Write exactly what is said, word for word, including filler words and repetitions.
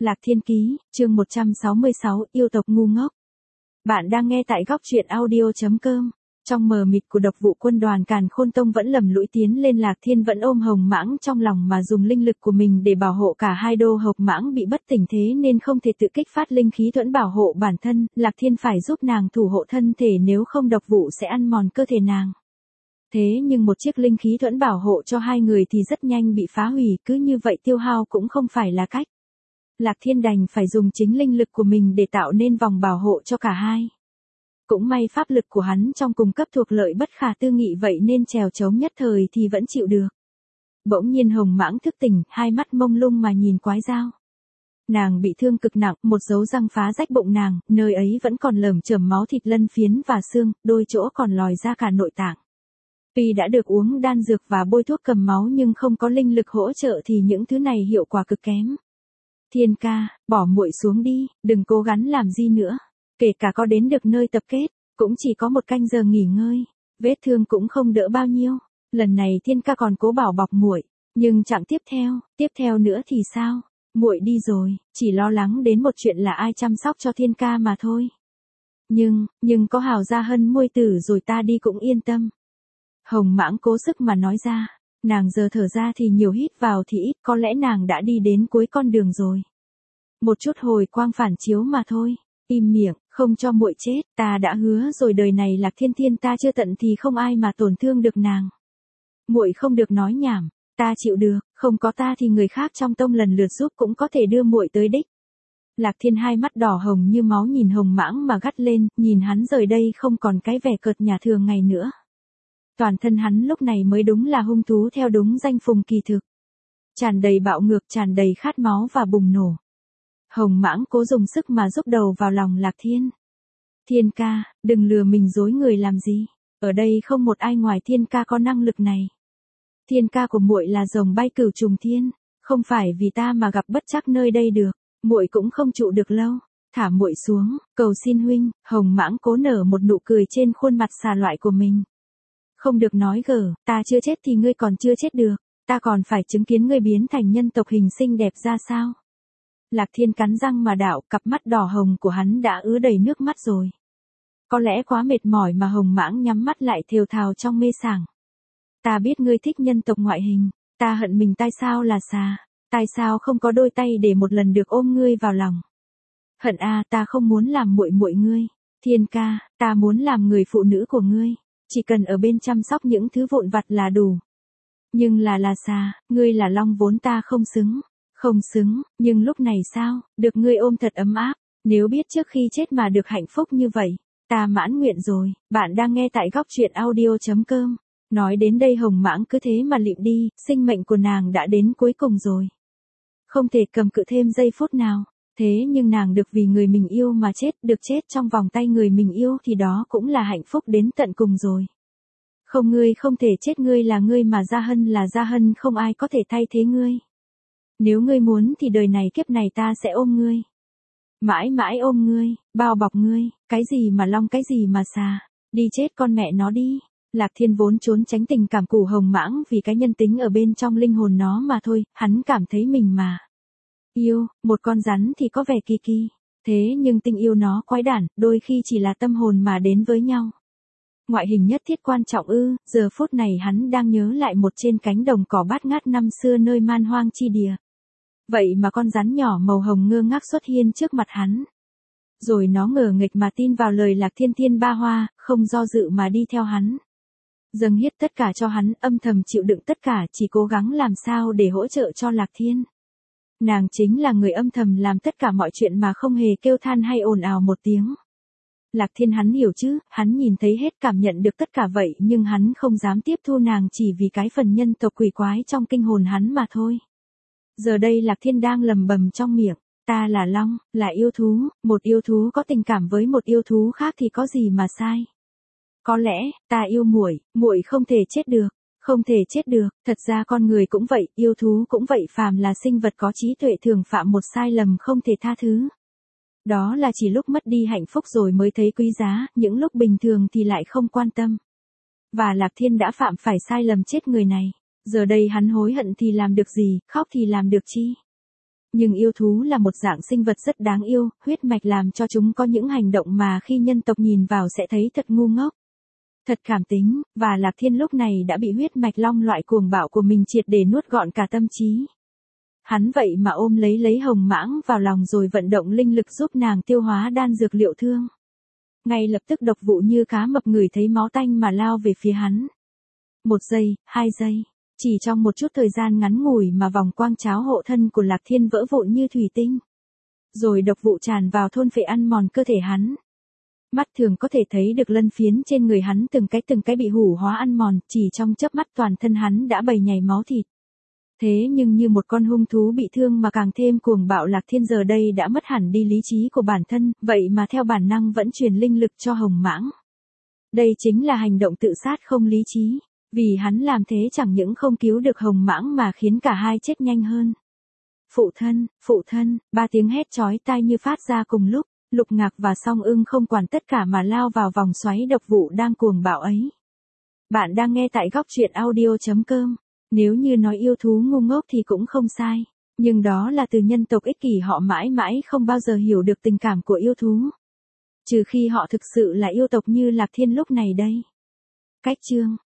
Lạc Thiên Ký, chương một trăm sáu mươi sáu, yêu tộc ngu ngốc. Bạn đang nghe tại góc truyện audio chấm com. Trong mờ mịt của độc vụ quân đoàn Càn Khôn Tông vẫn lầm lũi tiến lên, Lạc Thiên vẫn ôm Hồng Mãng trong lòng mà dùng linh lực của mình để bảo hộ cả hai. Đô Hồng Mãng bị bất tỉnh thế nên không thể tự kích phát linh khí thuẫn bảo hộ bản thân, Lạc Thiên phải giúp nàng thủ hộ thân thể, nếu không độc vụ sẽ ăn mòn cơ thể nàng. Thế nhưng một chiếc linh khí thuẫn bảo hộ cho hai người thì rất nhanh bị phá hủy, cứ như vậy tiêu hao cũng không phải là cách. Lạc Thiên đành phải dùng chính linh lực của mình để tạo nên vòng bảo hộ cho cả hai. Cũng may pháp lực của hắn trong cùng cấp thuộc lợi bất khả tư nghị, vậy nên trèo trống nhất thời thì vẫn chịu được. Bỗng nhiên Hồng Mãng thức tỉnh, hai mắt mông lung mà nhìn Quái Dao. Nàng bị thương cực nặng, một dấu răng phá rách bụng nàng, nơi ấy vẫn còn lởm chởm máu thịt lân phiến và xương, đôi chỗ còn lòi ra cả nội tạng. Tuy đã được uống đan dược và bôi thuốc cầm máu nhưng không có linh lực hỗ trợ thì những thứ này hiệu quả cực kém. Thiên ca, bỏ muội xuống đi, đừng cố gắng làm gì nữa. Kể cả có đến được nơi tập kết, cũng chỉ có một canh giờ nghỉ ngơi, vết thương cũng không đỡ bao nhiêu. Lần này Thiên ca còn cố bảo bọc muội, nhưng chẳng tiếp theo, tiếp theo nữa thì sao? Muội đi rồi, chỉ lo lắng đến một chuyện là ai chăm sóc cho Thiên ca mà thôi. Nhưng, nhưng có Hào Gia Hân muội tử rồi ta đi cũng yên tâm. Hồng Mãng cố sức mà nói ra, nàng giờ thở ra thì nhiều, hít vào thì ít, có lẽ nàng đã đi đến cuối con đường rồi. Một chút hồi quang phản chiếu mà thôi. Im miệng, không cho muội chết, ta đã hứa rồi, đời này Lạc Thiên Thiên ta chưa tận thì không ai mà tổn thương được nàng. Muội không được nói nhảm, ta chịu được, không có ta thì người khác trong tông lần lượt giúp cũng có thể đưa muội tới đích. Lạc Thiên hai mắt đỏ hồng như máu nhìn Hồng Mãng mà gắt lên, nhìn hắn rời đây không còn cái vẻ cợt nhả thường ngày nữa. Toàn thân hắn lúc này mới đúng là hung thú theo đúng danh phùng kỳ thực. Tràn đầy bạo ngược, tràn đầy khát máu và bùng nổ. Hồng Mãng cố dùng sức mà giúp đầu vào lòng Lạc Thiên. Thiên ca, đừng lừa mình dối người làm gì. Ở đây không một ai ngoài Thiên ca có năng lực này. Thiên ca của muội là rồng bay cửu trùng thiên, không phải vì ta mà gặp bất trắc nơi đây được, muội cũng không trụ được lâu. Thả muội xuống, cầu xin huynh. Hồng Mãng cố nở một nụ cười trên khuôn mặt xà loại của mình. Không được nói gở, ta chưa chết thì ngươi còn chưa chết được, ta còn phải chứng kiến ngươi biến thành nhân tộc hình xinh đẹp ra sao. Lạc Thiên cắn răng mà đạo, cặp mắt đỏ hồng của hắn đã ứa đầy nước mắt rồi. Có lẽ quá mệt mỏi mà Hồng Mãng nhắm mắt lại thều thào trong mê sảng. Ta biết ngươi thích nhân tộc ngoại hình, ta hận mình tại sao là xà, tại sao không có đôi tay để một lần được ôm ngươi vào lòng. Hận a, à, ta không muốn làm muội muội ngươi. Thiên ca, ta muốn làm người phụ nữ của ngươi, chỉ cần ở bên chăm sóc những thứ vụn vặt là đủ. Nhưng là là xà, ngươi là long vốn ta không xứng. Không xứng, nhưng lúc này sao, được ngươi ôm thật ấm áp, nếu biết trước khi chết mà được hạnh phúc như vậy, ta mãn nguyện rồi. Bạn đang nghe tại góc truyện audio chấm com. Nói đến đây Hồng Mãng cứ thế mà lịm đi, sinh mệnh của nàng đã đến cuối cùng rồi. Không thể cầm cự thêm giây phút nào, thế nhưng nàng được vì người mình yêu mà chết, được chết trong vòng tay người mình yêu thì đó cũng là hạnh phúc đến tận cùng rồi. Không, ngươi không thể chết, ngươi là ngươi mà Gia Hân là Gia Hân, không ai có thể thay thế ngươi. Nếu ngươi muốn thì đời này kiếp này ta sẽ ôm ngươi. Mãi mãi ôm ngươi, bao bọc ngươi, cái gì mà long cái gì mà xà, đi chết con mẹ nó đi. Lạc Thiên vốn trốn tránh tình cảm của Hồng Mãng vì cái nhân tính ở bên trong linh hồn nó mà thôi, hắn cảm thấy mình mà yêu, một con rắn thì có vẻ kỳ kỳ, thế nhưng tình yêu nó quái đản, đôi khi chỉ là tâm hồn mà đến với nhau. Ngoại hình nhất thiết quan trọng ư? Giờ phút này hắn đang nhớ lại một trên cánh đồng cỏ bát ngát năm xưa nơi man hoang chi địa. Vậy mà con rắn nhỏ màu hồng ngơ ngác xuất hiện trước mặt hắn. Rồi nó ngờ nghịch mà tin vào lời Lạc Thiên Thiên ba hoa, không do dự mà đi theo hắn. Dâng hiến tất cả cho hắn, âm thầm chịu đựng tất cả, chỉ cố gắng làm sao để hỗ trợ cho Lạc Thiên. Nàng chính là người âm thầm làm tất cả mọi chuyện mà không hề kêu than hay ồn ào một tiếng. Lạc Thiên hắn hiểu chứ, hắn nhìn thấy hết, cảm nhận được tất cả vậy nhưng hắn không dám tiếp thu nàng chỉ vì cái phần nhân tộc quỷ quái trong kinh hồn hắn mà thôi. Giờ đây Lạc Thiên đang lầm bầm trong miệng, ta là long, là yêu thú, một yêu thú có tình cảm với một yêu thú khác thì có gì mà sai. Có lẽ, ta yêu muội, muội không thể chết được, không thể chết được, thật ra con người cũng vậy, yêu thú cũng vậy, phàm là sinh vật có trí tuệ thường phạm một sai lầm không thể tha thứ. Đó là chỉ lúc mất đi hạnh phúc rồi mới thấy quý giá, những lúc bình thường thì lại không quan tâm. Và Lạc Thiên đã phạm phải sai lầm chết người này. Giờ đây hắn hối hận thì làm được gì, khóc thì làm được chi. Nhưng yêu thú là một dạng sinh vật rất đáng yêu, huyết mạch làm cho chúng có những hành động mà khi nhân tộc nhìn vào sẽ thấy thật ngu ngốc. Thật cảm tính, và Lạc Thiên lúc này đã bị huyết mạch long loại cuồng bạo của mình triệt để nuốt gọn cả tâm trí. Hắn vậy mà ôm lấy lấy hồng mãng vào lòng rồi vận động linh lực giúp nàng tiêu hóa đan dược liệu thương. Ngay lập tức độc vụ như cá mập ngửi thấy máu tanh mà lao về phía hắn. Một giây, hai giây, chỉ trong một chút thời gian ngắn ngủi mà vòng quang cháo hộ thân của Lạc Thiên vỡ vụn như thủy tinh. Rồi độc vụ tràn vào thôn phệ ăn mòn cơ thể hắn. Mắt thường có thể thấy được lân phiến trên người hắn từng cái từng cái bị hủ hóa ăn mòn, chỉ trong chớp mắt toàn thân hắn đã bầy nhầy máu thịt. Thế nhưng như một con hung thú bị thương mà càng thêm cuồng bạo, Lạc Thiên giờ đây đã mất hẳn đi lý trí của bản thân, vậy mà theo bản năng vẫn truyền linh lực cho hồng mãng. Đây chính là hành động tự sát không lý trí, vì hắn làm thế chẳng những không cứu được hồng mãng mà khiến cả hai chết nhanh hơn. Phụ thân, phụ thân, ba tiếng hét chói tai như phát ra cùng lúc, Lục Ngạc và Song Ưng không quản tất cả mà lao vào vòng xoáy độc vụ đang cuồng bạo ấy. Bạn đang nghe tại góc truyện audio chấm com. Nếu như nói yêu thú ngu ngốc thì cũng không sai, nhưng đó là từ nhân tộc ích kỷ, họ mãi mãi không bao giờ hiểu được tình cảm của yêu thú. Trừ khi họ thực sự là yêu tộc như Lạc Thiên lúc này đây. Cách chương